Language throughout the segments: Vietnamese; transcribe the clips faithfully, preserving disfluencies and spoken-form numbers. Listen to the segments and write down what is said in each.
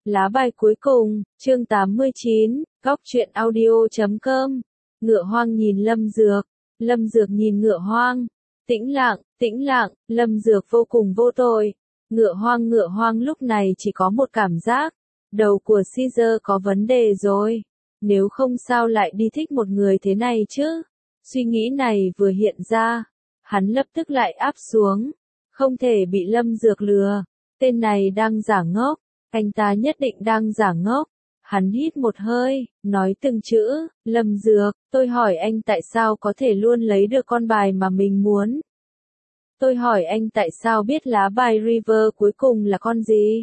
Lá bài cuối cùng, chương tám mươi chín, góc truyện audio chấm com. Ngựa hoang nhìn Lâm Dược, Lâm Dược nhìn ngựa hoang. Tĩnh lặng, tĩnh lặng, Lâm Dược vô cùng vô tội. Ngựa hoang ngựa hoang lúc này chỉ có một cảm giác, đầu của Caesar có vấn đề rồi. Nếu không sao lại đi thích một người thế này chứ? Suy nghĩ này vừa hiện ra, hắn lập tức lại áp xuống. Không thể bị Lâm Dược lừa, tên này đang giả ngốc, anh ta nhất định đang giả ngốc. Hắn hít một hơi, nói từng chữ, Lâm Dược, tôi hỏi anh tại sao có thể luôn lấy được con bài mà mình muốn. Tôi hỏi anh tại sao biết lá bài River cuối cùng là con gì.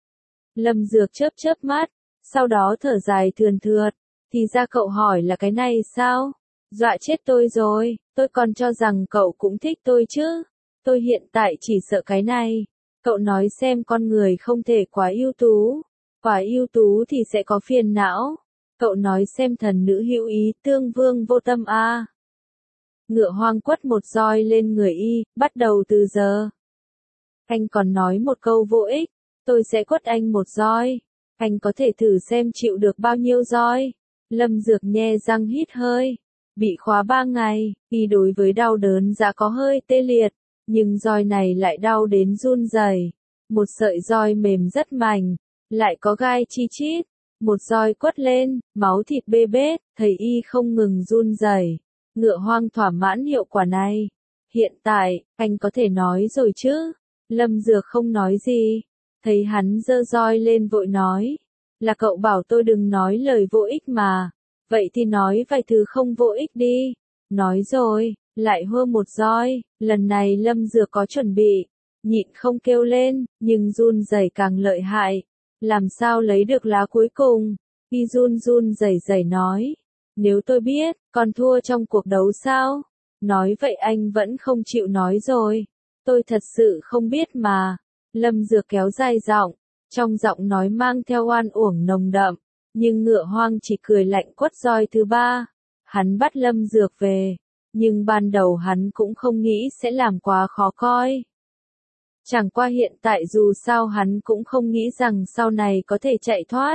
Lâm Dược chớp chớp mắt, sau đó thở dài thườn thượt, thì ra cậu hỏi là cái này sao? Dọa chết tôi rồi, tôi còn cho rằng cậu cũng thích tôi chứ. Tôi hiện tại chỉ sợ cái này. Cậu nói xem con người không thể quá ưu tú. Quá ưu tú thì sẽ có phiền não. Cậu nói xem thần nữ hữu ý tương vương vô tâm a. À. Ngựa hoang quất một roi lên người y, bắt đầu từ giờ. Anh còn nói một câu vô ích, tôi sẽ quất anh một roi. Anh có thể thử xem chịu được bao nhiêu roi. Lâm Dược nhe răng hít hơi. Bị khóa ba ngày, y đối với đau đớn dạ có hơi tê liệt. Nhưng roi này lại đau đến run rẩy. Một sợi roi mềm rất mảnh, lại có gai chi chít. Một roi quất lên, máu thịt bê bết, thấy y không ngừng run rẩy. Ngựa hoang thỏa mãn hiệu quả này. Hiện tại, anh có thể nói rồi chứ? Lâm Dược không nói gì. Thấy hắn giơ roi lên vội nói. Là cậu bảo tôi đừng nói lời vô ích mà. Vậy thì nói vài thứ không vô ích đi. Nói rồi, lại hô một roi. Lần này Lâm Dược có chuẩn bị. Nhịn không kêu lên, nhưng run rẩy càng lợi hại. Làm sao lấy được lá cuối cùng? Y run run rẩy rẩy nói. Nếu tôi biết, còn thua trong cuộc đấu sao? Nói vậy anh vẫn không chịu nói rồi. Tôi thật sự không biết mà. Lâm Dược kéo dài giọng, trong giọng nói mang theo oan uổng nồng đậm. Nhưng ngựa hoang chỉ cười lạnh quất roi thứ ba. Hắn bắt Lâm Dược về. Nhưng ban đầu hắn cũng không nghĩ sẽ làm quá khó coi. Chẳng qua hiện tại dù sao hắn cũng không nghĩ rằng sau này có thể chạy thoát.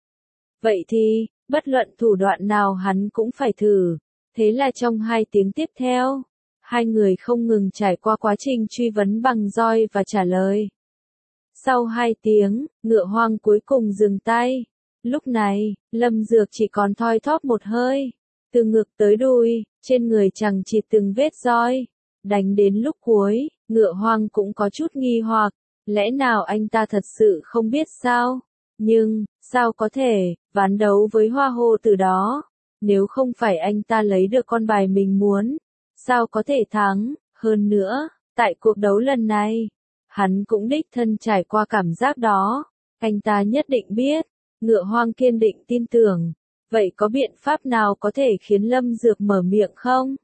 Vậy thì, bất luận thủ đoạn nào hắn cũng phải thử. Thế là trong hai tiếng tiếp theo, hai người không ngừng trải qua quá trình truy vấn bằng roi và trả lời. Sau hai tiếng, ngựa hoang cuối cùng dừng tay. Lúc này, Lâm Dược chỉ còn thoi thóp một hơi. Từ ngực tới đùi, trên người chằng chịt từng vết roi. Đánh đến lúc cuối, ngựa hoang cũng có chút nghi hoặc. Lẽ nào anh ta thật sự không biết sao? Nhưng, sao có thể, ván đấu với Hoa Hồ từ đó. Nếu không phải anh ta lấy được con bài mình muốn, sao có thể thắng? Hơn nữa, tại cuộc đấu lần này, hắn cũng đích thân trải qua cảm giác đó. Anh ta nhất định biết. Ngựa hoang kiên định tin tưởng. Vậy có biện pháp nào có thể khiến Lâm Dược mở miệng không?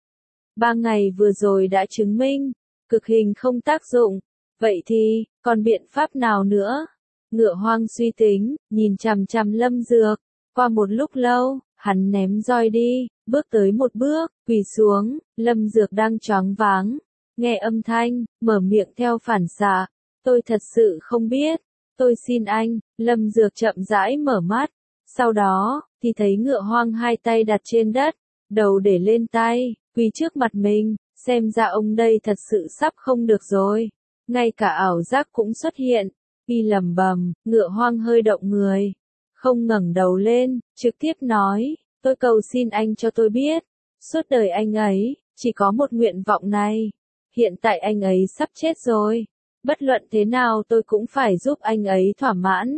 Ba ngày vừa rồi đã chứng minh, cực hình không tác dụng. Vậy thì, còn biện pháp nào nữa? Ngựa hoang suy tính, nhìn chằm chằm Lâm Dược. Qua một lúc lâu, hắn ném roi đi, bước tới một bước, quỳ xuống. Lâm Dược đang choáng váng. Nghe âm thanh, mở miệng theo phản xạ. Tôi thật sự không biết. Tôi xin anh. Lâm Dược chậm rãi mở mắt. Sau đó, thì thấy ngựa hoang hai tay đặt trên đất, đầu để lên tay, quỳ trước mặt mình. Xem ra ông đây thật sự sắp không được rồi. Ngay cả ảo giác cũng xuất hiện. Y lẩm bẩm, ngựa hoang hơi động người. Không ngẩng đầu lên, trực tiếp nói, tôi cầu xin anh cho tôi biết. Suốt đời anh ấy, chỉ có một nguyện vọng này. Hiện tại anh ấy sắp chết rồi. Bất luận thế nào tôi cũng phải giúp anh ấy thỏa mãn.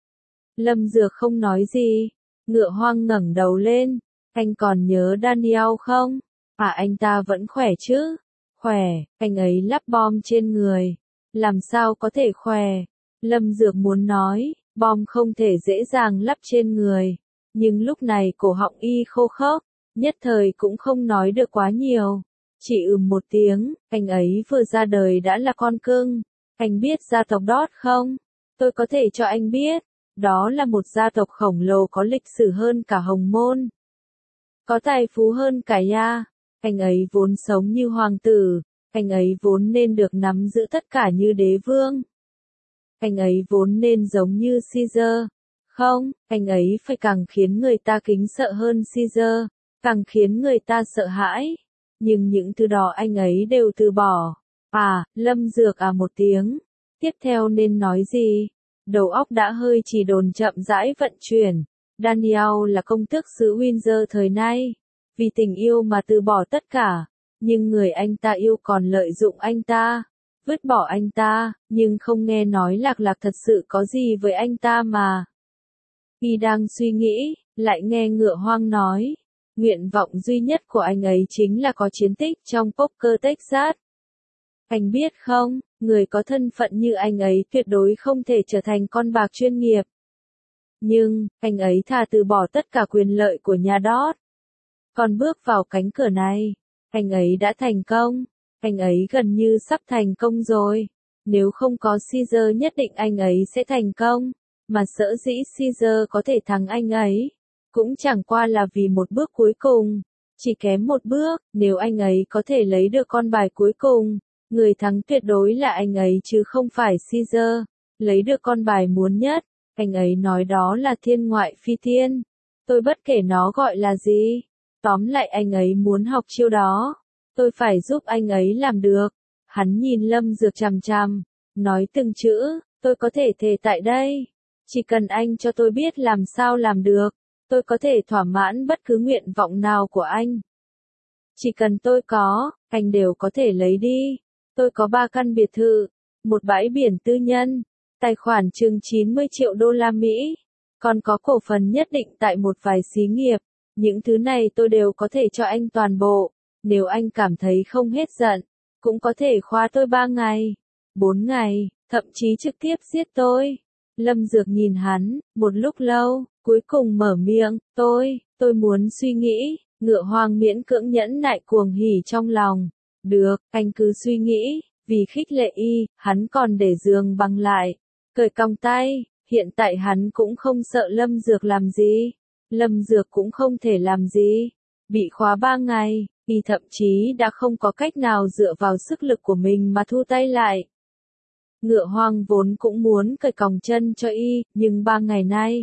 Lâm Dược không nói gì. Ngựa hoang ngẩng đầu lên. Anh còn nhớ Daniel không? À anh ta vẫn khỏe chứ? Khỏe, anh ấy lắp bom trên người. Làm sao có thể khỏe? Lâm Dược muốn nói, bom không thể dễ dàng lắp trên người. Nhưng lúc này cổ họng y khô khốc, nhất thời cũng không nói được quá nhiều. Chỉ ừm một tiếng, anh ấy vừa ra đời đã là con cưng. Anh biết gia tộc Đót không? Tôi có thể cho anh biết. Đó là một gia tộc khổng lồ có lịch sử hơn cả Hồng Môn. Có tài phú hơn cả Ya. Anh ấy vốn sống như hoàng tử. Anh ấy vốn nên được nắm giữ tất cả như đế vương. anh ấy vốn nên giống như Caesar. Không, anh ấy phải càng khiến người ta kính sợ hơn Caesar, càng khiến người ta sợ hãi. Nhưng những thứ đó anh ấy đều từ bỏ. À, Lâm Dược à một tiếng. Tiếp theo nên nói gì? Đầu óc đã hơi chỉ đồn chậm rãi vận chuyển. Daniel là công tước xứ Windsor thời nay. Vì tình yêu mà từ bỏ tất cả. Nhưng người anh ta yêu còn lợi dụng anh ta. Vứt bỏ anh ta, nhưng không nghe nói Lạc Lạc thật sự có gì với anh ta mà. Y đang suy nghĩ, lại nghe Ngựa Hoang nói. Nguyện vọng duy nhất của anh ấy chính là có chiến tích trong poker Texas. Anh biết không, người có thân phận như anh ấy tuyệt đối không thể trở thành con bạc chuyên nghiệp. Nhưng, anh ấy thà từ bỏ tất cả quyền lợi của nhà Dot. Còn bước vào cánh cửa này, anh ấy đã thành công. Anh ấy gần như sắp thành công rồi. Nếu không có Caesar nhất định anh ấy sẽ thành công. Mà sở dĩ Caesar có thể thắng anh ấy, cũng chẳng qua là vì một bước cuối cùng. Chỉ kém một bước, nếu anh ấy có thể lấy được con bài cuối cùng, người thắng tuyệt đối là anh ấy chứ không phải Caesar. Lấy được con bài muốn nhất, anh ấy nói đó là thiên ngoại phi thiên. Tôi bất kể nó gọi là gì. Tóm lại anh ấy muốn học chiêu đó. Tôi phải giúp anh ấy làm được. Hắn nhìn Lâm Dược chằm chằm, nói từng chữ, tôi có thể thề tại đây. Chỉ cần anh cho tôi biết làm sao làm được, tôi có thể thỏa mãn bất cứ nguyện vọng nào của anh. Chỉ cần tôi có, anh đều có thể lấy đi. Tôi có ba căn biệt thự, một bãi biển tư nhân, tài khoản chừng chín mươi triệu đô la Mỹ, còn có cổ phần nhất định tại một vài xí nghiệp. Những thứ này tôi đều có thể cho anh toàn bộ. Nếu anh cảm thấy không hết giận, cũng có thể khóa tôi ba ngày, bốn ngày, thậm chí trực tiếp giết tôi. Lâm Dược nhìn hắn, một lúc lâu, cuối cùng mở miệng, tôi, tôi muốn suy nghĩ. Ngựa Hoang miễn cưỡng nhẫn nại cuồng hỉ trong lòng. Được, anh cứ suy nghĩ. Vì khích lệ y, hắn còn để giường băng lại, cởi còng tay. Hiện tại hắn cũng không sợ Lâm Dược làm gì. Lâm Dược cũng không thể làm gì. Bị khóa ba ngày, y thậm chí đã không có cách nào dựa vào sức lực của mình mà thu tay lại. Ngựa Hoang vốn cũng muốn cởi còng chân cho y, nhưng ba ngày nay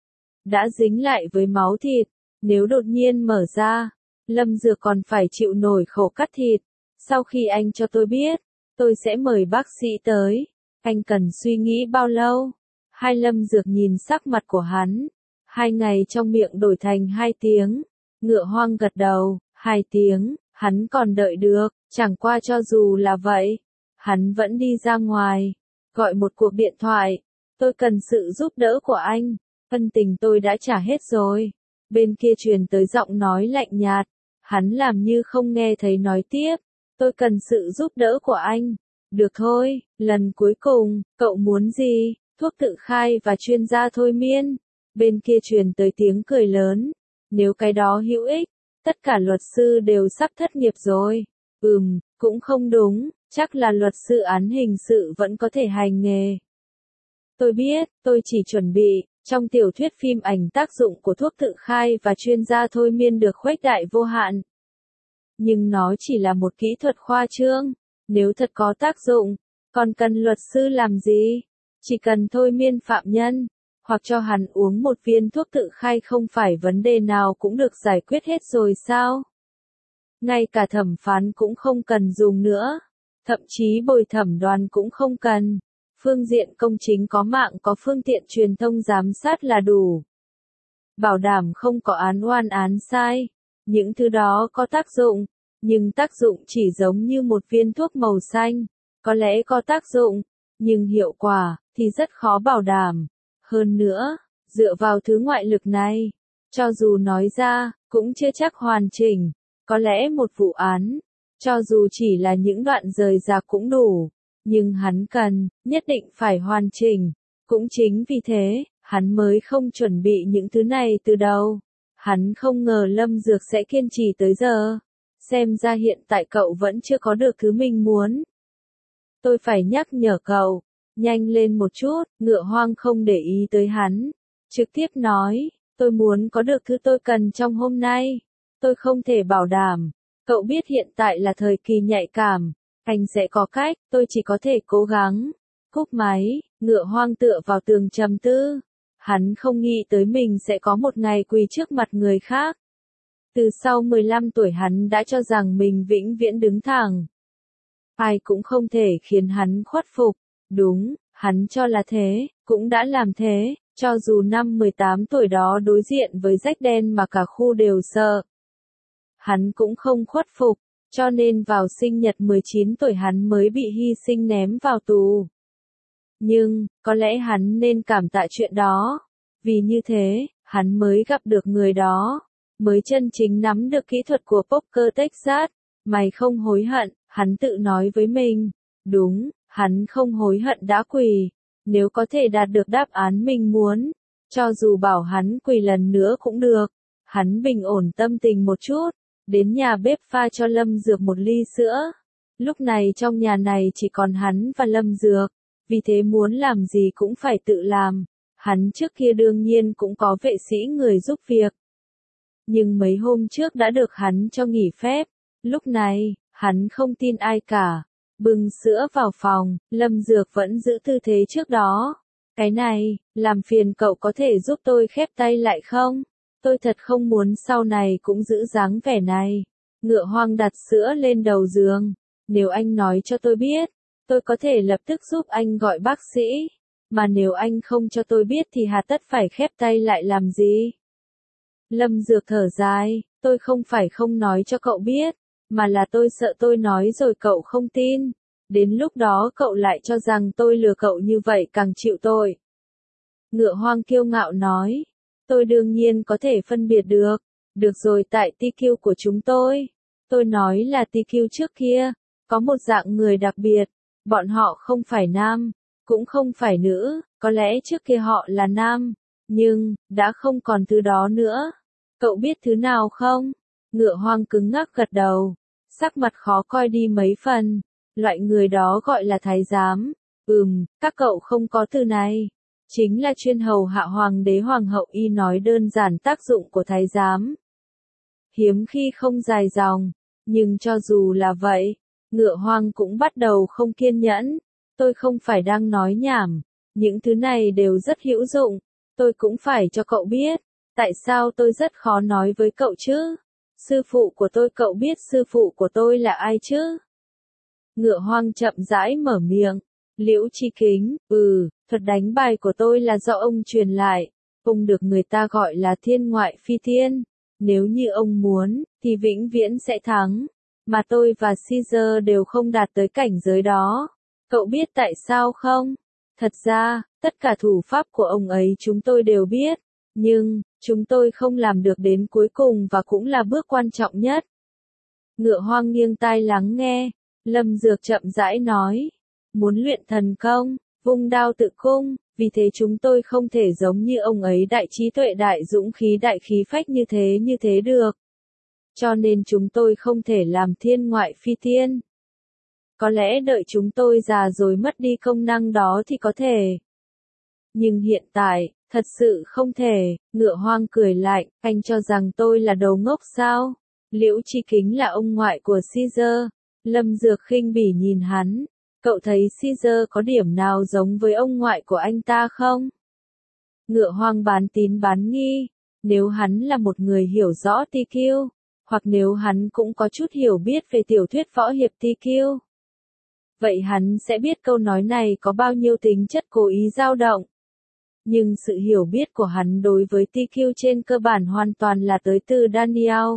đã dính lại với máu thịt. Nếu đột nhiên mở ra, Lâm Dược còn phải chịu nổi khổ cắt thịt. Sau khi anh cho tôi biết, tôi sẽ mời bác sĩ tới. Anh cần suy nghĩ bao lâu? Hai Lâm Dược nhìn sắc mặt của hắn. Hai ngày trong miệng đổi thành hai tiếng. Ngựa Hoang gật đầu, hai tiếng, hắn còn đợi được, chẳng qua cho dù là vậy. Hắn vẫn đi ra ngoài, gọi một cuộc điện thoại. Tôi cần sự giúp đỡ của anh. Ân tình tôi đã trả hết rồi. Bên kia truyền tới giọng nói lạnh nhạt. Hắn làm như không nghe thấy nói tiếp. Tôi cần sự giúp đỡ của anh. Được thôi, lần cuối cùng, cậu muốn gì? Thuốc tự khai và chuyên gia thôi miên. Bên kia truyền tới tiếng cười lớn. Nếu cái đó hữu ích, tất cả luật sư đều sắp thất nghiệp rồi. Ừm, cũng không đúng, chắc là luật sư án hình sự vẫn có thể hành nghề. Tôi biết, tôi chỉ chuẩn bị, trong tiểu thuyết phim ảnh tác dụng của thuốc tự khai và chuyên gia thôi miên được khuếch đại vô hạn. Nhưng nó chỉ là một kỹ thuật khoa trương, nếu thật có tác dụng, còn cần luật sư làm gì? Chỉ cần thôi miên phạm nhân, hoặc cho hắn uống một viên thuốc tự khai không phải vấn đề nào cũng được giải quyết hết rồi sao? Ngay cả thẩm phán cũng không cần dùng nữa, thậm chí bồi thẩm đoàn cũng không cần. Phương diện công chính có mạng có phương tiện truyền thông giám sát là đủ. Bảo đảm không có án oan án sai. Những thứ đó có tác dụng, nhưng tác dụng chỉ giống như một viên thuốc màu xanh. Có lẽ có tác dụng, nhưng hiệu quả thì rất khó bảo đảm. Hơn nữa, dựa vào thứ ngoại lực này, cho dù nói ra, cũng chưa chắc hoàn chỉnh. Có lẽ một vụ án, cho dù chỉ là những đoạn rời rạc cũng đủ. Nhưng hắn cần, nhất định phải hoàn chỉnh. Cũng chính vì thế, hắn mới không chuẩn bị những thứ này từ đầu. Hắn không ngờ Lâm Dược sẽ kiên trì tới giờ. Xem ra hiện tại cậu vẫn chưa có được thứ mình muốn. Tôi phải nhắc nhở cậu, nhanh lên một chút. Ngựa Hoang không để ý tới hắn, trực tiếp nói, tôi muốn có được thứ tôi cần trong hôm nay. Tôi không thể bảo đảm. Cậu biết hiện tại là thời kỳ nhạy cảm. Anh sẽ có cách, tôi chỉ có thể cố gắng. cúp máy, Ngựa Hoang tựa vào tường trầm tư. Hắn không nghĩ tới mình sẽ có một ngày quỳ trước mặt người khác. Từ sau mười lăm tuổi hắn đã cho rằng mình vĩnh viễn đứng thẳng. Ai cũng không thể khiến hắn khuất phục. Đúng, hắn cho là thế, cũng đã làm thế, cho dù năm mười tám tuổi đó đối diện với rách đen mà cả khu đều sợ. Hắn cũng không khuất phục, cho nên vào sinh nhật mười chín tuổi hắn mới bị hy sinh ném vào tù. Nhưng, có lẽ hắn nên cảm tạ chuyện đó. Vì như thế, hắn mới gặp được người đó, mới chân chính nắm được kỹ thuật của poker Texas. Mày không hối hận, hắn tự nói với mình. Đúng, hắn không hối hận đã quỳ. Nếu có thể đạt được đáp án mình muốn, cho dù bảo hắn quỳ lần nữa cũng được. Hắn bình ổn tâm tình một chút, đến nhà bếp pha cho Lâm Dược một ly sữa. Lúc này trong nhà này chỉ còn hắn và Lâm Dược, vì thế muốn làm gì cũng phải tự làm. Hắn trước kia đương nhiên cũng có vệ sĩ người giúp việc. Nhưng mấy hôm trước đã được hắn cho nghỉ phép. Lúc này, hắn không tin ai cả. Bưng sữa vào phòng, Lâm Dược vẫn giữ tư thế trước đó. Cái này, làm phiền cậu có thể giúp tôi khép tay lại không? Tôi thật không muốn sau này cũng giữ dáng vẻ này. Ngựa Hoang đặt sữa lên đầu giường. Nếu anh nói cho tôi biết, tôi có thể lập tức giúp anh gọi bác sĩ. Mà nếu anh không cho tôi biết thì hà tất phải khép tay lại làm gì? Lâm Dược thở dài, tôi không phải không nói cho cậu biết, mà là tôi sợ tôi nói rồi cậu không tin. Đến lúc đó cậu lại cho rằng tôi lừa cậu như vậy càng chịu tội. Ngựa Hoang kiêu ngạo nói, tôi đương nhiên có thể phân biệt được. Được rồi, tại tê quy của chúng tôi. Tôi nói là tê quy trước kia, có một dạng người đặc biệt, bọn họ không phải nam, cũng không phải nữ, có lẽ trước kia họ là nam, nhưng, đã không còn thứ đó nữa. Cậu biết thứ nào không? Ngựa Hoang cứng ngắc gật đầu, sắc mặt khó coi đi mấy phần. Loại người đó gọi là thái giám. Ừm, các cậu không có từ này. Chính là chuyên hầu hạ hoàng đế hoàng hậu, y nói đơn giản tác dụng của thái giám. Hiếm khi không dài dòng, nhưng cho dù là vậy, Ngựa Hoang cũng bắt đầu không kiên nhẫn. Tôi không phải đang nói nhảm, những thứ này đều rất hữu dụng, tôi cũng phải cho cậu biết. Tại sao tôi rất khó nói với cậu chứ? Sư phụ của tôi, cậu biết sư phụ của tôi là ai chứ? Ngựa Hoang chậm rãi mở miệng. Liễu Chi Kính, ừ, thuật đánh bài của tôi là do ông truyền lại. Ông được người ta gọi là thiên ngoại phi thiên. Nếu như ông muốn, thì vĩnh viễn sẽ thắng. Mà tôi và Caesar đều không đạt tới cảnh giới đó. Cậu biết tại sao không? Thật ra, tất cả thủ pháp của ông ấy chúng tôi đều biết. Nhưng, chúng tôi không làm được đến cuối cùng và cũng là bước quan trọng nhất. Ngựa Hoang nghiêng tai lắng nghe. Lâm Dược chậm rãi nói. Muốn luyện thần công, vung đao tự cung, vì thế chúng tôi không thể giống như ông ấy đại trí tuệ đại dũng khí đại khí phách như thế như thế được. Cho nên chúng tôi không thể làm thiên ngoại phi thiên. Có lẽ đợi chúng tôi già rồi mất đi công năng đó thì có thể. Nhưng hiện tại, thật sự không thể. Ngựa Hoang cười lạnh, anh cho rằng tôi là đồ ngốc sao? Liễu Chi Kính là ông ngoại của Caesar. Lâm Dược khinh bỉ nhìn hắn. Cậu thấy Caesar có điểm nào giống với ông ngoại của anh ta không? Ngựa Hoang bán tín bán nghi. Nếu hắn là một người hiểu rõ tê quy, hoặc nếu hắn cũng có chút hiểu biết về tiểu thuyết võ hiệp tê quy, vậy hắn sẽ biết câu nói này có bao nhiêu tính chất cố ý dao động. Nhưng sự hiểu biết của hắn đối với tê quy trên cơ bản hoàn toàn là tới từ Daniel.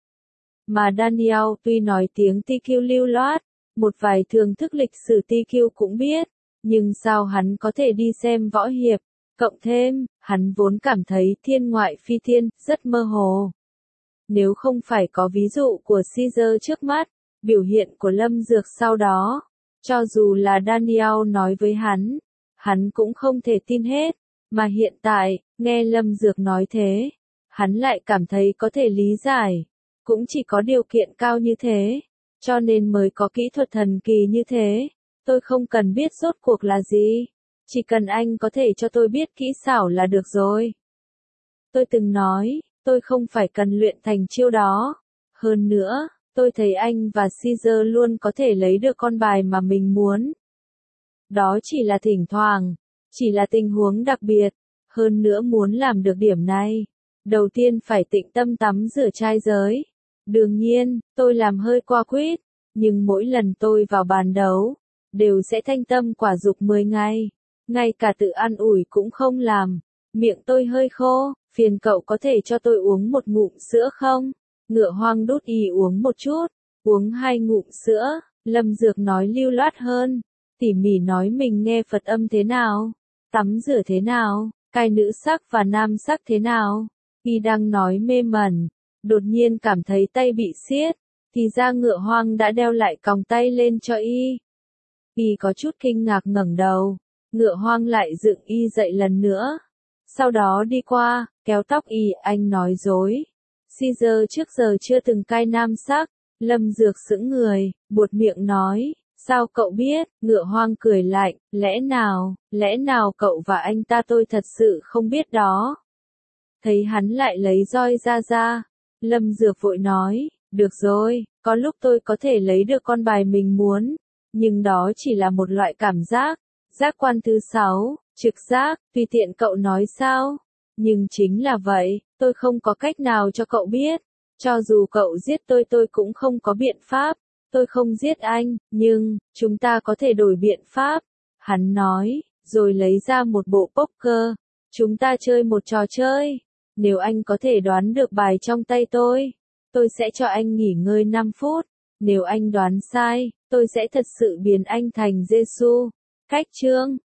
Mà Daniel tuy nói tiếng tê quy lưu loát, một vài thường thức lịch sử tê quy cũng biết, nhưng sao hắn có thể đi xem võ hiệp, cộng thêm, hắn vốn cảm thấy thiên ngoại phi thiên, rất mơ hồ. Nếu không phải có ví dụ của Caesar trước mắt, biểu hiện của Lâm Dược sau đó, cho dù là Daniel nói với hắn, hắn cũng không thể tin hết, mà hiện tại, nghe Lâm Dược nói thế, hắn lại cảm thấy có thể lý giải, cũng chỉ có điều kiện cao như thế, cho nên mới có kỹ thuật thần kỳ như thế. Tôi không cần biết rốt cuộc là gì, chỉ cần anh có thể cho tôi biết kỹ xảo là được rồi. Tôi từng nói, tôi không phải cần luyện thành chiêu đó. Hơn nữa, tôi thấy anh và Caesar luôn có thể lấy được con bài mà mình muốn. Đó chỉ là thỉnh thoảng, chỉ là tình huống đặc biệt. Hơn nữa muốn làm được điểm này, đầu tiên phải tịnh tâm tắm rửa trai giới. Đương nhiên, tôi làm hơi qua quýt, nhưng mỗi lần tôi vào bàn đấu, đều sẽ thanh tâm quả dục mười ngày. Ngay cả tự ăn ủi cũng không làm. Miệng tôi hơi khô, phiền cậu có thể cho tôi uống một ngụm sữa không? Ngựa hoang đút y uống một chút, uống hai ngụm sữa. Lâm Dược nói lưu loát hơn, tỉ mỉ nói mình nghe Phật âm thế nào, tắm rửa thế nào, cai nữ sắc và nam sắc thế nào. Y đang nói mê mẩn, đột nhiên cảm thấy tay bị siết, thì ra Ngựa Hoang đã đeo lại còng tay lên cho y. Y có chút kinh ngạc ngẩng đầu, Ngựa Hoang lại dựng y dậy lần nữa. Sau đó đi qua, kéo tóc y, anh nói dối. Caesar trước giờ chưa từng cai nam sắc. Lâm Dược sững người, buột miệng nói, sao cậu biết? Ngựa Hoang cười lạnh, lẽ nào, lẽ nào cậu và anh ta tôi thật sự không biết đó. Thấy hắn lại lấy roi ra ra, Lâm Dược vội nói, được rồi, có lúc tôi có thể lấy được con bài mình muốn, nhưng đó chỉ là một loại cảm giác, giác quan thứ sáu, trực giác, tùy tiện cậu nói sao. Nhưng chính là vậy, tôi không có cách nào cho cậu biết. Cho dù cậu giết tôi tôi cũng không có biện pháp, tôi không giết anh, nhưng, chúng ta có thể đổi biện pháp. Hắn nói, rồi lấy ra một bộ poker. Chúng ta chơi một trò chơi. Nếu anh có thể đoán được bài trong tay tôi, tôi sẽ cho anh nghỉ ngơi năm phút. Nếu anh đoán sai, tôi sẽ thật sự biến anh thành Giê-xu. Cách chương